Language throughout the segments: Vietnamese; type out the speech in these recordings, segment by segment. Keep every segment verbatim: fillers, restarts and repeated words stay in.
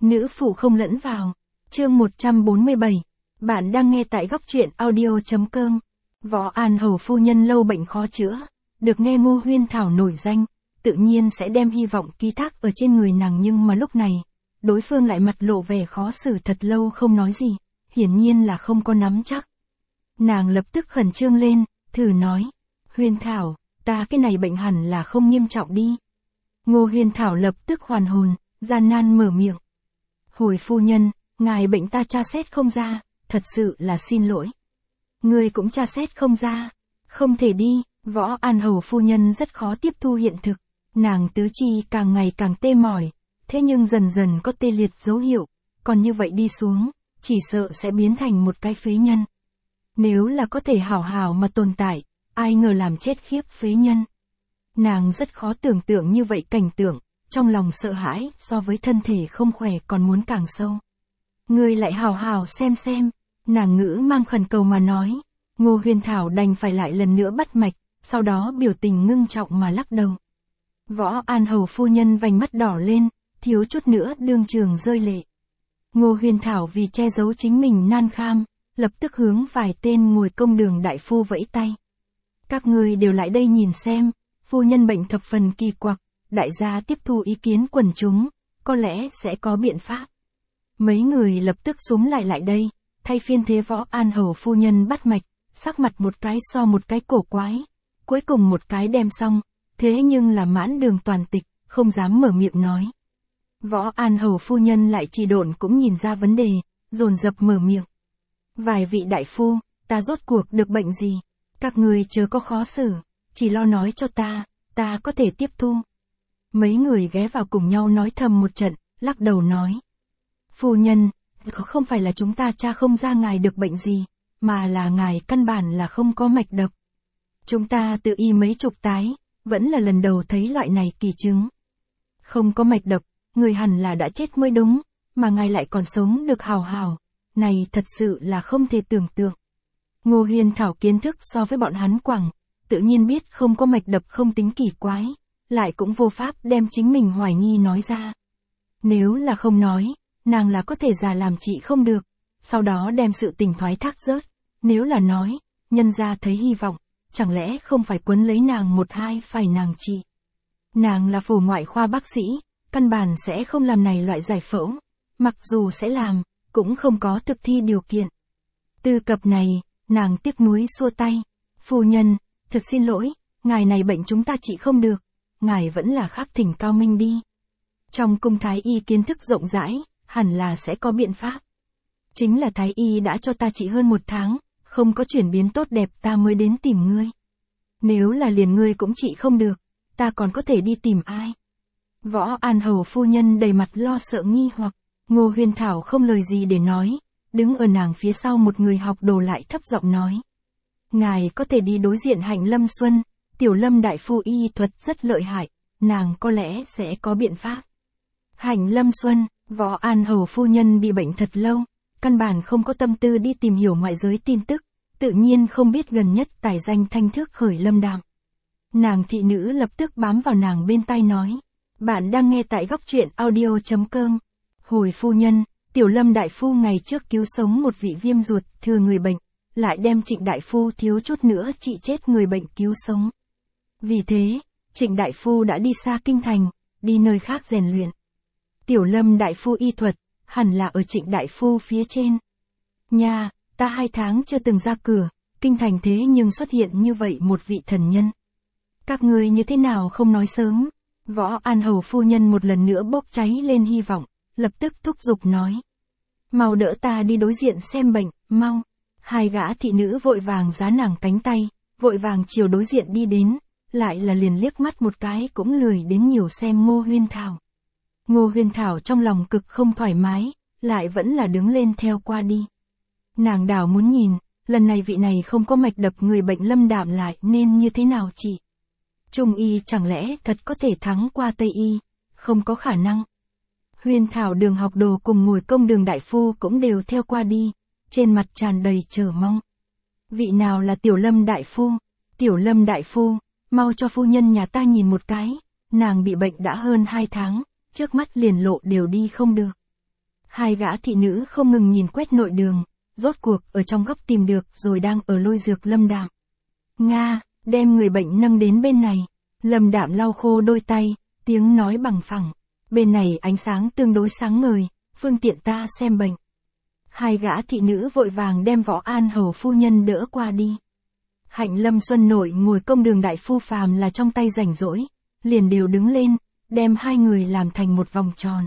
Nữ phụ không lẫn vào. Chương một trăm bốn mươi bảy. Bạn đang nghe tại góc truyện audio.com. Võ An Hầu phu nhân lâu bệnh khó chữa, được nghe Ngô Huyên Thảo nổi danh, tự nhiên sẽ đem hy vọng ký thác ở trên người nàng, nhưng mà lúc này, đối phương lại mặt lộ vẻ khó xử, thật lâu không nói gì, hiển nhiên là không có nắm chắc. Nàng lập tức khẩn trương lên, thử nói, Huyên Thảo, ta cái này bệnh hẳn là không nghiêm trọng đi. Ngô Huyên Thảo lập tức hoàn hồn, gian nan mở miệng. Hồi phu nhân, ngài bệnh ta tra xét không ra, thật sự là xin lỗi. Ngươi cũng tra xét không ra, không thể đi. Võ An Hầu phu nhân rất khó tiếp thu hiện thực, nàng tứ chi càng ngày càng tê mỏi, thế nhưng dần dần có tê liệt dấu hiệu, còn như vậy đi xuống, chỉ sợ sẽ biến thành một cái phế nhân. Nếu là có thể hảo hảo mà tồn tại, ai ngờ làm chết khiếp phế nhân. Nàng rất khó tưởng tượng như vậy cảnh tượng, trong lòng sợ hãi, so với thân thể không khỏe còn muốn càng sâu. Ngươi lại hảo hảo xem xem, nàng ngữ mang khẩn cầu mà nói. Ngô Huyên Thảo đành phải lại lần nữa bắt mạch, sau đó biểu tình ngưng trọng mà lắc đầu. Võ An Hầu phu nhân vành mắt đỏ lên, thiếu chút nữa đương trường rơi lệ. Ngô Huyên Thảo vì che giấu chính mình nan kham, lập tức hướng vài tên ngồi công đường đại phu vẫy tay. Các ngươi đều lại đây nhìn xem, phu nhân bệnh thập phần kỳ quặc, đại gia tiếp thu ý kiến quần chúng, có lẽ sẽ có biện pháp. Mấy người lập tức xúm lại lại đây, thay phiên thế Võ An Hầu phu nhân bắt mạch, sắc mặt một cái so một cái cổ quái, cuối cùng một cái đem xong, thế nhưng là mãn đường toàn tịch, không dám mở miệng nói. Võ An Hầu phu nhân lại trì độn cũng nhìn ra vấn đề, dồn dập mở miệng. Vài vị đại phu, ta rốt cuộc được bệnh gì? Các người chớ có khó xử, chỉ lo nói cho ta, ta có thể tiếp thu. Mấy người ghé vào cùng nhau nói thầm một trận, lắc đầu nói. Phu nhân, không phải là chúng ta tra không ra ngài được bệnh gì, mà là ngài căn bản là không có mạch đập. Chúng ta tự y mấy chục tái, vẫn là lần đầu thấy loại này kỳ chứng. Không có mạch đập, người hẳn là đã chết mới đúng, mà ngài lại còn sống được hào hào, này thật sự là không thể tưởng tượng. Ngô Huyên Thảo kiến thức so với bọn hắn quẳng, tự nhiên biết không có mạch đập không tính kỳ quái, lại cũng vô pháp đem chính mình hoài nghi nói ra. Nếu là không nói, nàng là có thể già làm trị không được, sau đó đem sự tình thoái thác rớt, nếu là nói, nhân gia thấy hy vọng, chẳng lẽ không phải quấn lấy nàng một hai phải nàng trị. Nàng là phổ ngoại khoa bác sĩ, căn bản sẽ không làm này loại giải phẫu, mặc dù sẽ làm, cũng không có thực thi điều kiện. Từ cập này, nàng tiếc nuối xua tay, phu nhân, thực xin lỗi, ngài này bệnh chúng ta trị không được, ngài vẫn là khác thỉnh cao minh đi. Trong cung thái y kiến thức rộng rãi, hẳn là sẽ có biện pháp. Chính là thái y đã cho ta trị hơn một tháng, không có chuyển biến tốt đẹp ta mới đến tìm ngươi. Nếu là liền ngươi cũng trị không được, ta còn có thể đi tìm ai? Võ An Hầu phu nhân đầy mặt lo sợ nghi hoặc, Ngô Huyên Thảo không lời gì để nói, đứng ở nàng phía sau một người học đồ lại thấp giọng nói. Ngài có thể đi đối diện Hạnh Lâm Xuân, Tiểu Lâm đại phu y thuật rất lợi hại, nàng có lẽ sẽ có biện pháp. Hạnh Lâm Xuân, Võ An Hầu phu nhân bị bệnh thật lâu, căn bản không có tâm tư đi tìm hiểu ngoại giới tin tức, tự nhiên không biết gần nhất tài danh thanh thước khởi lâm đạm. Nàng thị nữ lập tức bám vào nàng bên tai nói, bạn đang nghe tại góc truyện audio.com. Hồi phu nhân, Tiểu Lâm đại phu ngày trước cứu sống một vị viêm ruột thừa người bệnh, lại đem Trịnh đại phu thiếu chút nữa trị chết người bệnh cứu sống. Vì thế, Trịnh đại phu đã đi xa kinh thành, đi nơi khác rèn luyện. Tiểu Lâm đại phu y thuật, hẳn là ở Trịnh đại phu phía trên. Nha, ta hai tháng chưa từng ra cửa, kinh thành thế nhưng xuất hiện như vậy một vị thần nhân. Các ngươi như thế nào không nói sớm? Võ An Hầu phu nhân một lần nữa bốc cháy lên hy vọng, lập tức thúc giục nói. Mau đỡ ta đi đối diện xem bệnh, mau. Hai gã thị nữ vội vàng giá nàng cánh tay, vội vàng chiều đối diện đi đến, lại là liền liếc mắt một cái cũng lười đến nhiều xem Ngô Huyên Thảo. Ngô Huyên Thảo trong lòng cực không thoải mái, lại vẫn là đứng lên theo qua đi. Nàng đảo muốn nhìn, lần này vị này không có mạch đập người bệnh lâm đạm lại nên như thế nào chị? Trung y chẳng lẽ thật có thể thắng qua Tây y? Không có khả năng. Huyên Thảo đường học đồ cùng ngồi công đường đại phu cũng đều theo qua đi, trên mặt tràn đầy chờ mong. Vị nào là Tiểu Lâm đại phu? Tiểu Lâm đại phu, mau cho phu nhân nhà ta nhìn một cái, nàng bị bệnh đã hơn hai tháng, trước mắt liền lộ đều đi không được. Hai gã thị nữ không ngừng nhìn quét nội đường, rốt cuộc ở trong góc tìm được rồi đang ở lôi dược Lâm Đạm. Nga, đem người bệnh nâng đến bên này. Lâm Đạm lau khô đôi tay, tiếng nói bằng phẳng. Bên này ánh sáng tương đối sáng ngời, phương tiện ta xem bệnh. Hai gã thị nữ vội vàng đem Võ An Hầu phu nhân đỡ qua đi. Hạnh Lâm Xuân Nội ngồi công đường đại phu phàm là trong tay rảnh rỗi, liền đều đứng lên, đem hai người làm thành một vòng tròn.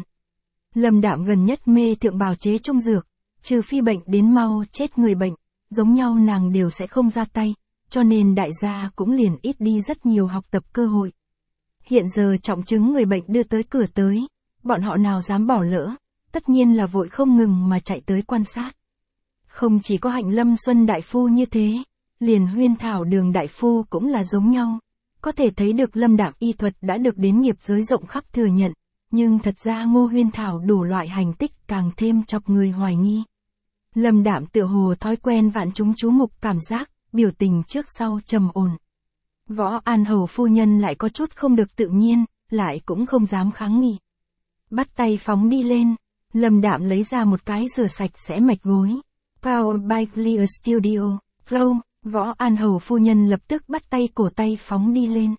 Lâm Đạm gần nhất mê thượng bào chế trung dược, trừ phi bệnh đến mau chết người bệnh, giống nhau nàng đều sẽ không ra tay, cho nên đại gia cũng liền ít đi rất nhiều học tập cơ hội. Hiện giờ trọng chứng người bệnh đưa tới cửa tới, bọn họ nào dám bỏ lỡ, tất nhiên là vội không ngừng mà chạy tới quan sát. Không chỉ có Hạnh Lâm Xuân đại phu như thế, liền Huyên Thảo Đường đại phu cũng là giống nhau. Có thể thấy được Lâm Đạm y thuật đã được đến nghiệp giới rộng khắp thừa nhận, nhưng thật ra Ngô Huyên Thảo đủ loại hành tích càng thêm chọc người hoài nghi. Lâm Đạm tựa hồ thói quen vạn chúng chú mục cảm giác, biểu tình trước sau trầm ổn. Võ An Hầu phu nhân lại có chút không được tự nhiên, lại cũng không dám kháng nghị. Bắt tay phóng đi lên, Lâm Đạm lấy ra một cái rửa sạch sẽ mạch gối. Power by Clear Studio, Flow, Võ An Hầu phu nhân lập tức bắt tay cổ tay phóng đi lên.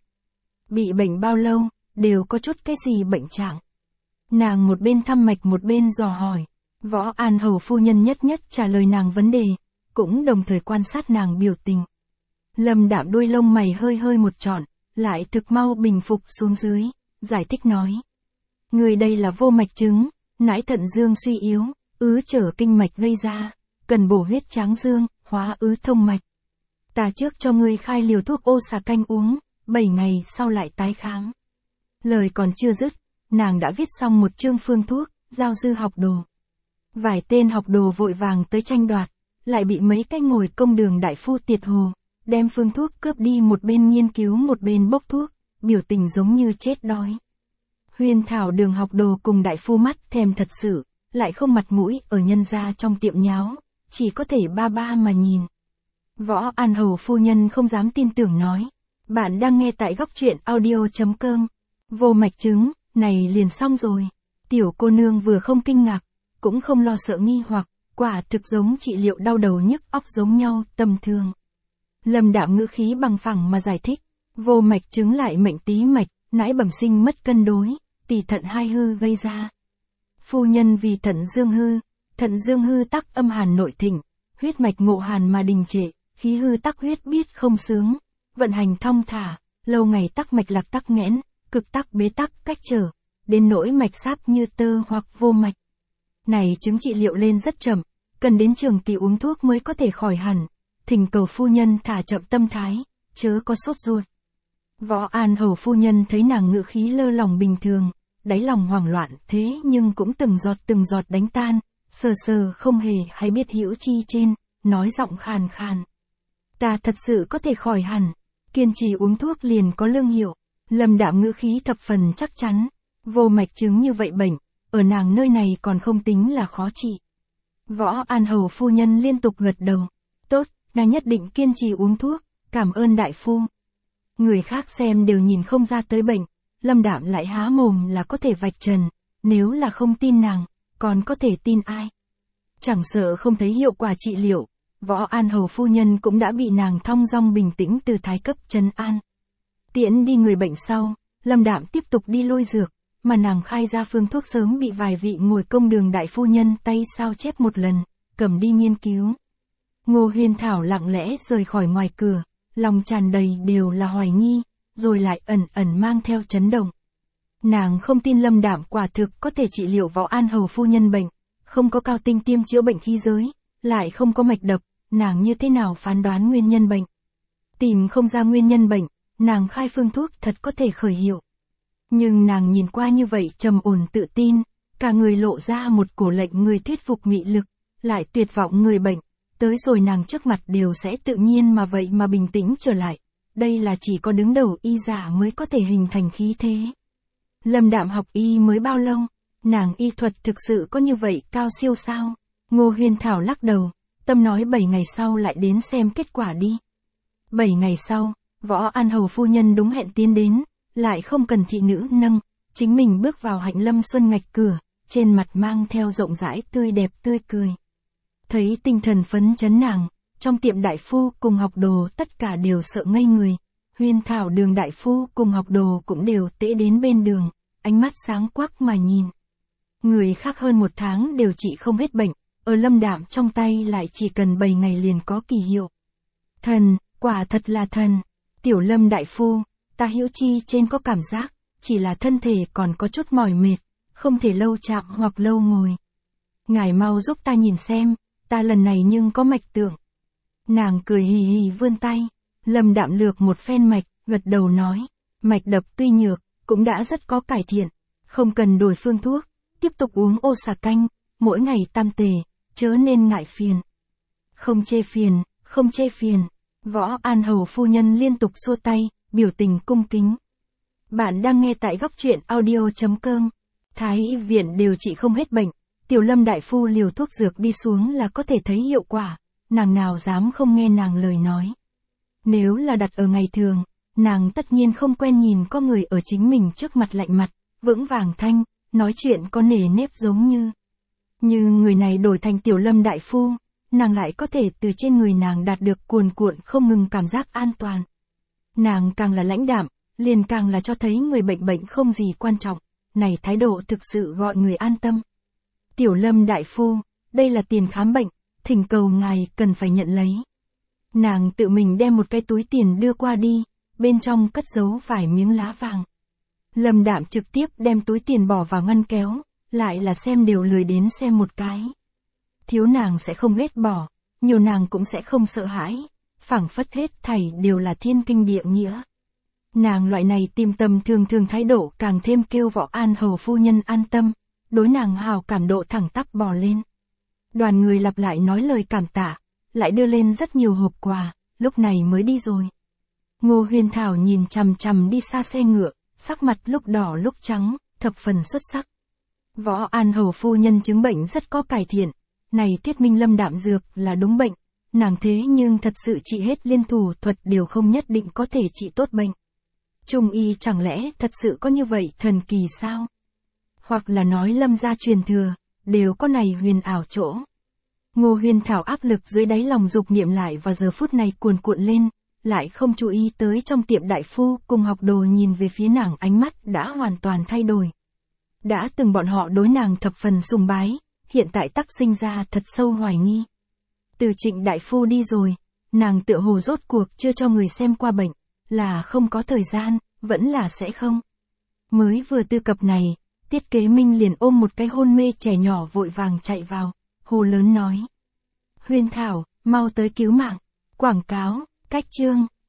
Bị bệnh bao lâu, đều có chút cái gì bệnh trạng. Nàng một bên thăm mạch một bên dò hỏi. Võ An Hầu phu nhân nhất nhất trả lời nàng vấn đề, cũng đồng thời quan sát nàng biểu tình. Lâm Đạm đuôi lông mày hơi hơi một trọn, lại thực mau bình phục xuống dưới, giải thích nói. Người đây là vô mạch chứng, nãi thận dương suy yếu, ứ trở kinh mạch gây ra, cần bổ huyết tráng dương, hóa ứ thông mạch. Ta trước cho ngươi khai liều thuốc ô xà canh uống, bảy ngày sau lại tái khám. Lời còn chưa dứt, nàng đã viết xong một chương phương thuốc, giao dư học đồ. Vài tên học đồ vội vàng tới tranh đoạt, lại bị mấy cái ngồi công đường đại phu tiệt hồ, đem phương thuốc cướp đi, một bên nghiên cứu một bên bốc thuốc, biểu tình giống như chết đói. Huyên Thảo Đường học đồ cùng đại phu mắt thèm thật sự, lại không mặt mũi ở nhân gia trong tiệm nháo, chỉ có thể ba ba mà nhìn. Võ An Hầu phu nhân không dám tin tưởng nói, bạn đang nghe tại góc truyện audio.com. Vô mạch chứng, này liền xong rồi. Tiểu cô nương vừa không kinh ngạc, cũng không lo sợ nghi hoặc, quả thực giống trị liệu đau đầu nhức óc giống nhau, tầm thường. Lâm Đạm ngữ khí bằng phẳng mà giải thích, vô mạch chứng lại mệnh tí mạch, nãi bẩm sinh mất cân đối, tỳ thận hai hư gây ra. Phu nhân vì thận dương hư, thận dương hư tắc âm hàn nội thịnh, huyết mạch ngộ hàn mà đình trệ, khí hư tắc huyết biết không sướng, vận hành thong thả, lâu ngày tắc mạch lạc tắc nghẽn, cực tắc bế tắc cách trở, đến nỗi mạch sáp như tơ hoặc vô mạch. Này chứng trị liệu lên rất chậm, cần đến trường kỳ uống thuốc mới có thể khỏi hẳn, thỉnh cầu phu nhân thả chậm tâm thái, chớ có sốt ruột. Võ An Hầu phu nhân thấy nàng ngữ khí lơ lỏng bình thường, đáy lòng hoảng loạn thế nhưng cũng từng giọt từng giọt đánh tan, sờ sờ không hề hay biết hữu chi trên, nói giọng khàn khàn. Ta thật sự có thể khỏi hẳn, kiên trì uống thuốc liền có lương hiệu. Lâm Đạm ngữ khí thập phần chắc chắn, vô mạch chứng như vậy bệnh, ở nàng nơi này còn không tính là khó trị. Võ An Hầu phu nhân liên tục gật đầu, tốt, nàng nhất định kiên trì uống thuốc, cảm ơn đại phu. Người khác xem đều nhìn không ra tới bệnh, Lâm Đạm lại há mồm là có thể vạch trần, nếu là không tin nàng, còn có thể tin ai. Chẳng sợ không thấy hiệu quả trị liệu, Võ An Hầu phu nhân cũng đã bị nàng thong dong bình tĩnh từ thái cấp trấn an. Tiễn đi người bệnh sau, Lâm Đạm tiếp tục đi lôi dược, mà nàng khai ra phương thuốc sớm bị vài vị ngồi công đường đại phu nhân tay sao chép một lần, cầm đi nghiên cứu. Ngô Huyên Thảo lặng lẽ rời khỏi ngoài cửa, lòng tràn đầy đều là hoài nghi, rồi lại ẩn ẩn mang theo chấn động. Nàng không tin Lâm Đạm quả thực có thể trị liệu Võ An Hầu phu nhân bệnh, không có cao tinh tiêm chữa bệnh khí giới, lại không có mạch đập, nàng như thế nào phán đoán nguyên nhân bệnh. Tìm không ra nguyên nhân bệnh, nàng khai phương thuốc thật có thể khởi hiệu. Nhưng nàng nhìn qua như vậy trầm ổn tự tin, cả người lộ ra một cổ lệnh người thuyết phục mị lực, lại tuyệt vọng người bệnh, tới rồi nàng trước mặt đều sẽ tự nhiên mà vậy mà bình tĩnh trở lại. Đây là chỉ có đứng đầu y giả mới có thể hình thành khí thế. Lâm Đạm học y mới bao lâu, nàng y thuật thực sự có như vậy cao siêu sao? Ngô Huyên Thảo lắc đầu, tâm nói bảy ngày sau lại đến xem kết quả đi. Bảy ngày sau, Võ An Hầu phu nhân đúng hẹn tiến đến, lại không cần thị nữ nâng, chính mình bước vào Hạnh Lâm Xuân ngạch cửa, trên mặt mang theo rộng rãi tươi đẹp tươi cười. Thấy tinh thần phấn chấn nàng, trong tiệm đại phu cùng học đồ tất cả đều sợ ngây người. Huyên Thảo Đường đại phu cùng học đồ cũng đều tễ đến bên đường, ánh mắt sáng quắc mà nhìn. Người khác hơn một tháng đều trị không hết bệnh, ở Lâm Đạm trong tay lại chỉ cần bảy ngày liền có kỳ hiệu. Thần, quả thật là thần. Tiểu Lâm đại phu, ta Hữu Chi trên có cảm giác, chỉ là thân thể còn có chút mỏi mệt, không thể lâu chạm hoặc lâu ngồi. Ngài mau giúp ta nhìn xem, ta lần này nhưng có mạch tượng. Nàng cười hì hì vươn tay, Lâm Đạm lược một phen mạch, gật đầu nói, mạch đập tuy nhược, cũng đã rất có cải thiện, không cần đổi phương thuốc, tiếp tục uống ô xà canh, mỗi ngày tam tề, chớ nên ngại phiền. Không chê phiền, không chê phiền. Võ An Hầu phu nhân liên tục xua tay, biểu tình cung kính. Bạn đang nghe tại góc truyện audio chấm com. Thái y viện đều trị không hết bệnh, Tiểu Lâm đại phu liều thuốc dược đi xuống là có thể thấy hiệu quả, nàng nào dám không nghe nàng lời nói. Nếu là đặt ở ngày thường, nàng tất nhiên không quen nhìn có người ở chính mình trước mặt lạnh mặt, vững vàng thanh, nói chuyện có nề nếp giống như. Như người này đổi thành Tiểu Lâm đại phu, nàng lại có thể từ trên người nàng đạt được cuồn cuộn không ngừng cảm giác an toàn. Nàng càng là lãnh đạm, liền càng là cho thấy người bệnh bệnh không gì quan trọng, này thái độ thực sự gọi người an tâm. Tiểu Lâm đại phu, đây là tiền khám bệnh, thỉnh cầu ngài cần phải nhận lấy. Nàng tự mình đem một cái túi tiền đưa qua đi, bên trong cất giấu vài miếng lá vàng. Lâm Đạm trực tiếp đem túi tiền bỏ vào ngăn kéo, lại là xem đều lười đến xem một cái. Thiếu nàng sẽ không ghét bỏ, nhiều nàng cũng sẽ không sợ hãi, phảng phất hết thảy đều là thiên kinh địa nghĩa. Nàng loại này tìm tầm thường thường thái độ càng thêm kêu Võ An Hầu phu nhân an tâm, đối nàng hào cảm độ thẳng tắp bò lên. Đoàn người lặp lại nói lời cảm tạ, lại đưa lên rất nhiều hộp quà, lúc này mới đi rồi. Ngô Huyên Thảo nhìn chằm chằm đi xa xe ngựa, sắc mặt lúc đỏ lúc trắng, thập phần xuất sắc. Võ An Hầu phu nhân chứng bệnh rất có cải thiện, này thuyết minh Lâm Đạm dược là đúng bệnh, nàng thế nhưng thật sự trị hết liên thủ thuật đều không nhất định có thể trị tốt bệnh. Trung y chẳng lẽ thật sự có như vậy thần kỳ sao? Hoặc là nói Lâm gia truyền thừa, đều có này huyền ảo chỗ. Ngô Huyên Thảo áp lực dưới đáy lòng dục niệm lại vào giờ phút này cuồn cuộn lên, lại không chú ý tới trong tiệm đại phu cùng học đồ nhìn về phía nàng ánh mắt đã hoàn toàn thay đổi. Đã từng bọn họ đối nàng thập phần sùng bái, hiện tại tắc sinh ra thật sâu hoài nghi. Từ Trịnh đại phu đi rồi, nàng tựa hồ rốt cuộc chưa cho người xem qua bệnh, là không có thời gian, vẫn là sẽ không. Mới vừa tư cập này, Tiết Kế Minh liền ôm một cái hôn mê trẻ nhỏ vội vàng chạy vào, hồ lớn nói. Huyên Thảo, mau tới cứu mạng. Quảng cáo, cách chương.